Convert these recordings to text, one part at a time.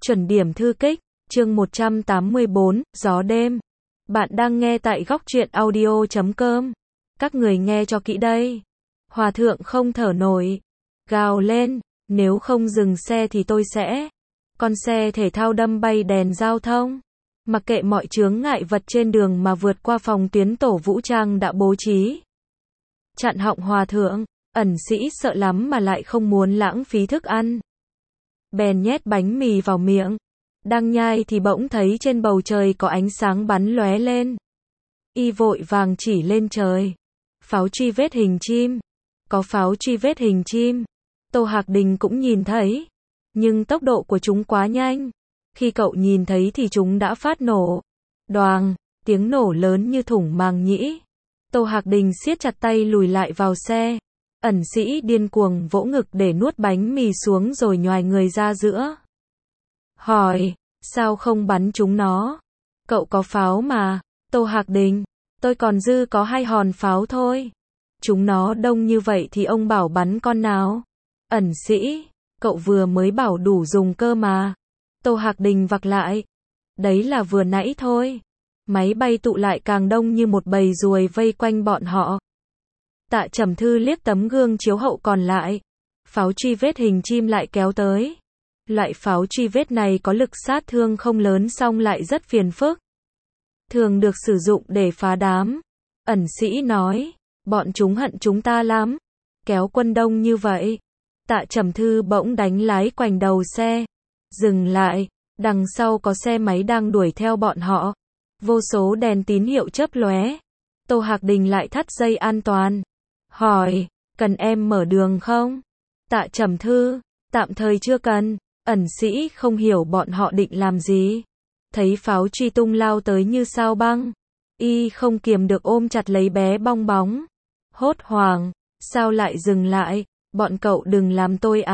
Chuẩn điểm thư kích, chương 184, gió đêm. Bạn đang nghe tại góc truyện audio.com. Các người nghe cho kỹ đây. Hòa thượng không thở nổi. Gào lên, nếu không dừng xe thì tôi sẽ. Con xe thể thao đâm bay đèn giao thông. Mặc kệ mọi chướng ngại vật trên đường mà vượt qua phòng tuyến tổ vũ trang đã bố trí. Chặn họng hòa thượng, ẩn sĩ sợ lắm mà lại không muốn lãng phí thức ăn. Bèn nhét bánh mì vào miệng. Đang nhai thì bỗng thấy trên bầu trời có ánh sáng bắn lóe lên. Y vội vàng chỉ lên trời. Pháo truy vết hình chim. Có pháo truy vết hình chim. Tô Hạc Đình cũng nhìn thấy. Nhưng tốc độ của chúng quá nhanh. Khi cậu nhìn thấy thì chúng đã phát nổ. Đoàng, tiếng nổ lớn như thủng màng nhĩ. Tô Hạc Đình siết chặt tay lùi lại vào xe. Ẩn sĩ điên cuồng vỗ ngực để nuốt bánh mì xuống rồi nhoài người ra giữa. Hỏi, sao không bắn chúng nó? Cậu có pháo mà. Tô Hạc Đình, tôi còn dư có 2 hòn pháo thôi. Chúng nó đông như vậy thì ông bảo bắn con nào? Ẩn sĩ, cậu vừa mới bảo đủ dùng cơ mà. Tô Hạc Đình vặc lại. Đấy là vừa nãy thôi. Máy bay tụ lại càng đông như một bầy ruồi vây quanh bọn họ. Tạ Trầm Thư liếc tấm gương chiếu hậu còn lại. Pháo truy vết hình chim lại kéo tới. Loại pháo truy vết này có lực sát thương không lớn song lại rất phiền phức. Thường được sử dụng để phá đám. Ẩn sĩ nói, bọn chúng hận chúng ta lắm. Kéo quân đông như vậy. Tạ Trầm Thư bỗng đánh lái quành đầu xe. Dừng lại, đằng sau có xe máy đang đuổi theo bọn họ. Vô số đèn tín hiệu chớp lóe. Tô Hạc Đình lại thắt dây an toàn. Hỏi, cần em mở đường không? Tạ Trầm Thư, tạm thời chưa cần. Ẩn sĩ không hiểu bọn họ định làm gì. Thấy pháo truy tung lao tới như sao băng. Y không kiềm được ôm chặt lấy bé bong bóng. Hốt hoảng, sao lại dừng lại? Bọn cậu đừng làm tôi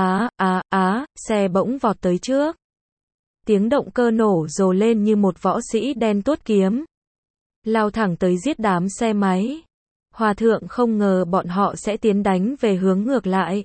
xe bỗng vọt tới trước. Tiếng động cơ nổ rồ lên như một võ sĩ đen tuốt kiếm. Lao thẳng tới giết đám xe máy. Hòa thượng không ngờ bọn họ sẽ tiến đánh về hướng ngược lại.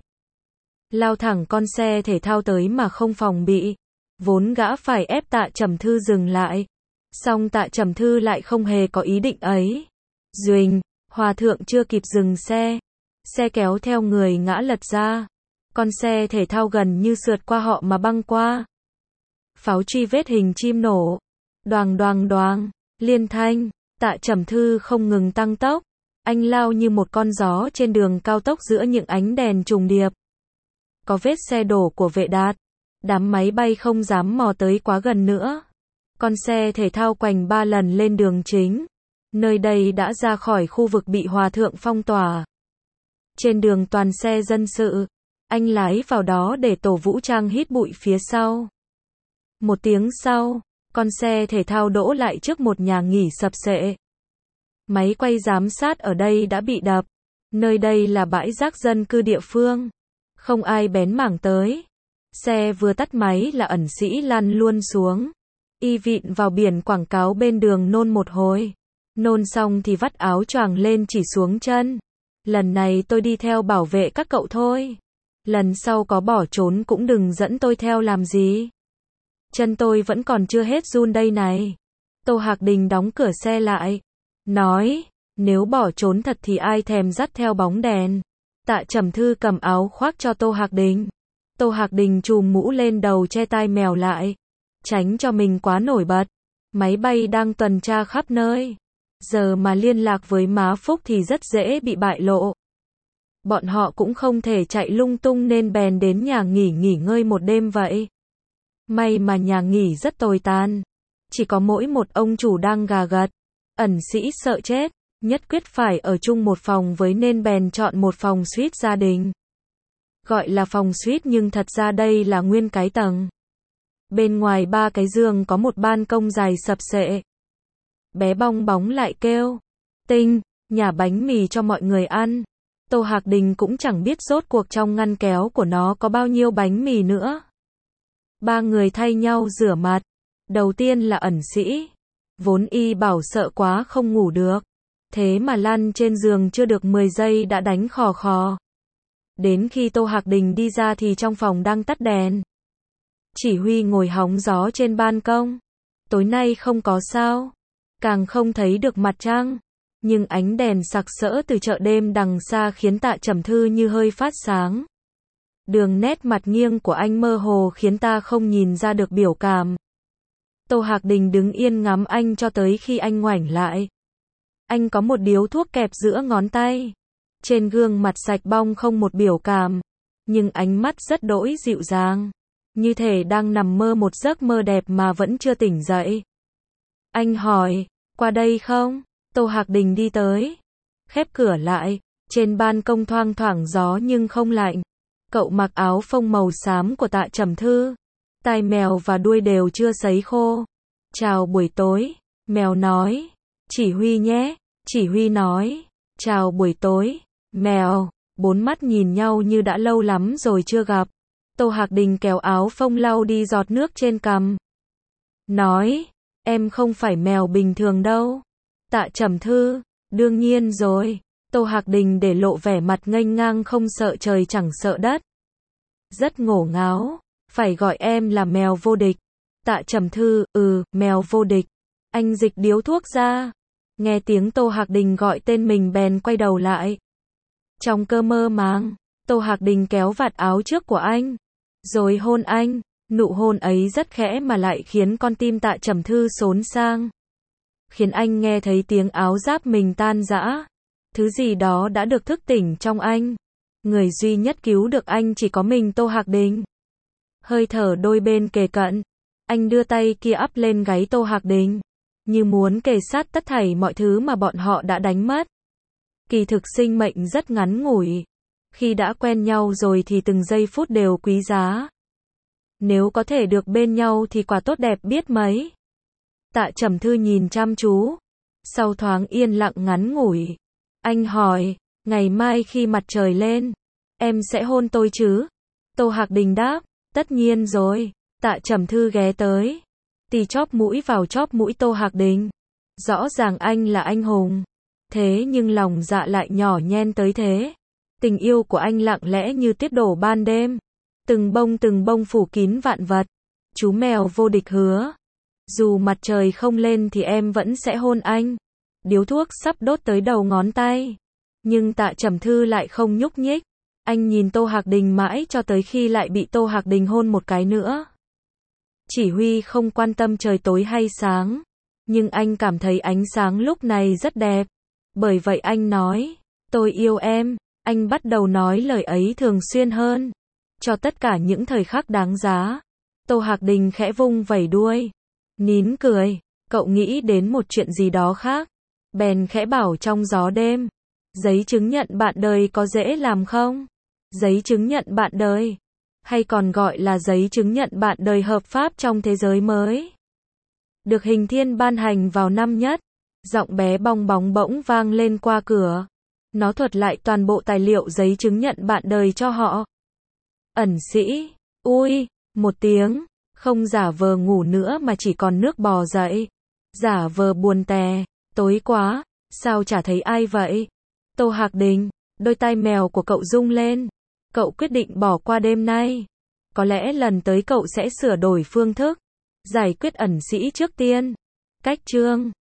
Lao thẳng con xe thể thao tới mà không phòng bị. Vốn gã phải ép Tạ Trầm Thư dừng lại. Song Tạ Trầm Thư lại không hề có ý định ấy. Duỳnh, hòa thượng chưa kịp dừng xe. Xe kéo theo người ngã lật ra. Con xe thể thao gần như sượt qua họ mà băng qua. Pháo truy vết hình chim nổ. Đoàng đoàng đoàng, liên thanh. Tạ Trầm Thư không ngừng tăng tốc. Anh lao như một con gió trên đường cao tốc giữa những ánh đèn trùng điệp. Có vết xe đổ của vệ đạt. Đám máy bay không dám mò tới quá gần nữa. Con xe thể thao quành 3 lần lên đường chính. Nơi đây đã ra khỏi khu vực bị hòa thượng phong tỏa. Trên đường toàn xe dân sự. Anh lái vào đó để tổ vũ trang hít bụi phía sau. Một tiếng sau, con xe thể thao đỗ lại trước một nhà nghỉ sập xệ. Máy quay giám sát ở đây đã bị đập. Nơi đây là bãi rác dân cư địa phương. Không ai bén mảng tới. Xe vừa tắt máy là ẩn sĩ lăn luôn xuống. Y vịn vào biển quảng cáo bên đường nôn một hồi. Nôn xong thì vắt áo choàng lên chỉ xuống chân. Lần này tôi đi theo bảo vệ các cậu thôi. Lần sau có bỏ trốn cũng đừng dẫn tôi theo làm gì. Chân tôi vẫn còn chưa hết run đây này. Tô Hạc Đình đóng cửa xe lại. Nói, nếu bỏ trốn thật thì ai thèm dắt theo bóng đèn. Tạ Trầm Thư cầm áo khoác cho Tô Hạc Đình. Tô Hạc Đình chùm mũ lên đầu che tai mèo lại. Tránh cho mình quá nổi bật. Máy bay đang tuần tra khắp nơi. Giờ mà liên lạc với má Phúc thì rất dễ bị bại lộ. Bọn họ cũng không thể chạy lung tung nên bèn đến nhà nghỉ ngơi một đêm vậy. May mà nhà nghỉ rất tồi tàn. Chỉ có mỗi một ông chủ đang gà gật. Ẩn sĩ sợ chết, nhất quyết phải ở chung một phòng với nên bèn chọn một phòng suite gia đình. Gọi là phòng suite nhưng thật ra đây là nguyên cái tầng. Bên ngoài 3 cái giường có một ban công dài sập xệ. Bé bong bóng lại kêu. Tinh, nhả bánh mì cho mọi người ăn. Tô Hạc Đình cũng chẳng biết rốt cuộc trong ngăn kéo của nó có bao nhiêu bánh mì nữa. 3 người thay nhau rửa mặt. Đầu tiên là ẩn sĩ. Vốn y bảo sợ quá không ngủ được. Thế mà lăn trên giường chưa được 10 giây đã đánh khò khò. Đến khi Tô Hạc Đình đi ra thì trong phòng đang tắt đèn. Chỉ Huy ngồi hóng gió trên ban công. Tối nay không có sao, càng không thấy được mặt trăng, nhưng ánh đèn sặc sỡ từ chợ đêm đằng xa khiến Tạ Trầm Thư như hơi phát sáng. Đường nét mặt nghiêng của anh mơ hồ khiến ta không nhìn ra được biểu cảm. Tô Hạc Đình đứng yên ngắm anh cho tới khi anh ngoảnh lại. Anh có một điếu thuốc kẹp giữa ngón tay. Trên gương mặt sạch bong không một biểu cảm, nhưng ánh mắt rất đỗi dịu dàng, như thể đang nằm mơ một giấc mơ đẹp mà vẫn chưa tỉnh dậy. Anh hỏi, qua đây không? Tô Hạc Đình đi tới, khép cửa lại. Trên ban công thoang thoảng gió nhưng không lạnh. Cậu mặc áo phông màu xám của Tạ Trầm Thư, tai mèo và đuôi đều chưa sấy khô. Chào buổi tối, mèo nói. Chỉ Huy nhé. Chỉ Huy nói. Chào buổi tối, mèo. Bốn mắt nhìn nhau như đã lâu lắm rồi chưa gặp. Tô Hạc Đình kéo áo phông lau đi giọt nước trên cằm. Nói, em không phải mèo bình thường đâu. Tạ Trầm Thư, đương nhiên rồi. Tô Hạc Đình để lộ vẻ mặt nghênh ngang không sợ trời chẳng sợ đất. Rất ngổ ngáo, phải gọi em là mèo vô địch. Tạ Trầm Thư, mèo vô địch. Anh dịch điếu thuốc ra. Nghe tiếng Tô Hạc Đình gọi tên mình bèn quay đầu lại. Trong cơn mơ màng, Tô Hạc Đình kéo vạt áo trước của anh, rồi hôn anh. Nụ hôn ấy rất khẽ mà lại khiến con tim Tạ Trầm Thư xốn sang. Khiến anh nghe thấy tiếng áo giáp mình tan rã. Thứ gì đó đã được thức tỉnh trong anh. Người duy nhất cứu được anh chỉ có mình Tô Hạc Đình. Hơi thở đôi bên kề cận. Anh đưa tay kia ắp lên gáy Tô Hạc Đình, như muốn kề sát tất thảy mọi thứ mà bọn họ đã đánh mất. Kỳ thực sinh mệnh rất ngắn ngủi. Khi đã quen nhau rồi thì từng giây phút đều quý giá. Nếu có thể được bên nhau thì quả tốt đẹp biết mấy. Tạ Trầm Thư nhìn chăm chú. Sau thoáng yên lặng ngắn ngủi, anh hỏi, ngày mai khi mặt trời lên, em sẽ hôn tôi chứ? Tô Hạc Đình đáp, tất nhiên rồi. Tạ Trầm Thư ghé tới, tì chóp mũi vào chóp mũi Tô Hạc Đình. Rõ ràng anh là anh hùng, thế nhưng lòng dạ lại nhỏ nhen tới thế. Tình yêu của anh lặng lẽ như tiết đổ ban đêm, từng bông phủ kín vạn vật. Chú mèo vô địch hứa, dù mặt trời không lên thì em vẫn sẽ hôn anh. Điếu thuốc sắp đốt tới đầu ngón tay, nhưng Tạ Trầm Thư lại không nhúc nhích. Anh nhìn Tô Hạc Đình mãi cho tới khi lại bị Tô Hạc Đình hôn một cái nữa. Chỉ Huy không quan tâm trời tối hay sáng, nhưng anh cảm thấy ánh sáng lúc này rất đẹp. Bởi vậy anh nói, tôi yêu em. Anh bắt đầu nói lời ấy thường xuyên hơn, cho tất cả những thời khắc đáng giá. Tô Hạc Đình khẽ vung vẩy đuôi, nín cười. Cậu nghĩ đến một chuyện gì đó khác, bèn khẽ bảo trong gió đêm, giấy chứng nhận bạn đời có dễ làm không? Giấy chứng nhận bạn đời, hay còn gọi là giấy chứng nhận bạn đời hợp pháp trong thế giới mới, được Hình Thiên ban hành vào năm Nhất. Giọng bé bong bóng bỗng vang lên qua cửa. Nó thuật lại toàn bộ tài liệu giấy chứng nhận bạn đời cho họ. Ẩn sĩ, ui, một tiếng, không giả vờ ngủ nữa mà chỉ còn nước bò dậy. Giả vờ buồn tè, tối quá, sao chả thấy ai vậy? Tô Hạc Đình, đôi tai mèo của cậu rung lên. Cậu quyết định bỏ qua đêm nay. Có lẽ lần tới cậu sẽ sửa đổi phương thức giải quyết ẩn sĩ trước tiên. Cách chương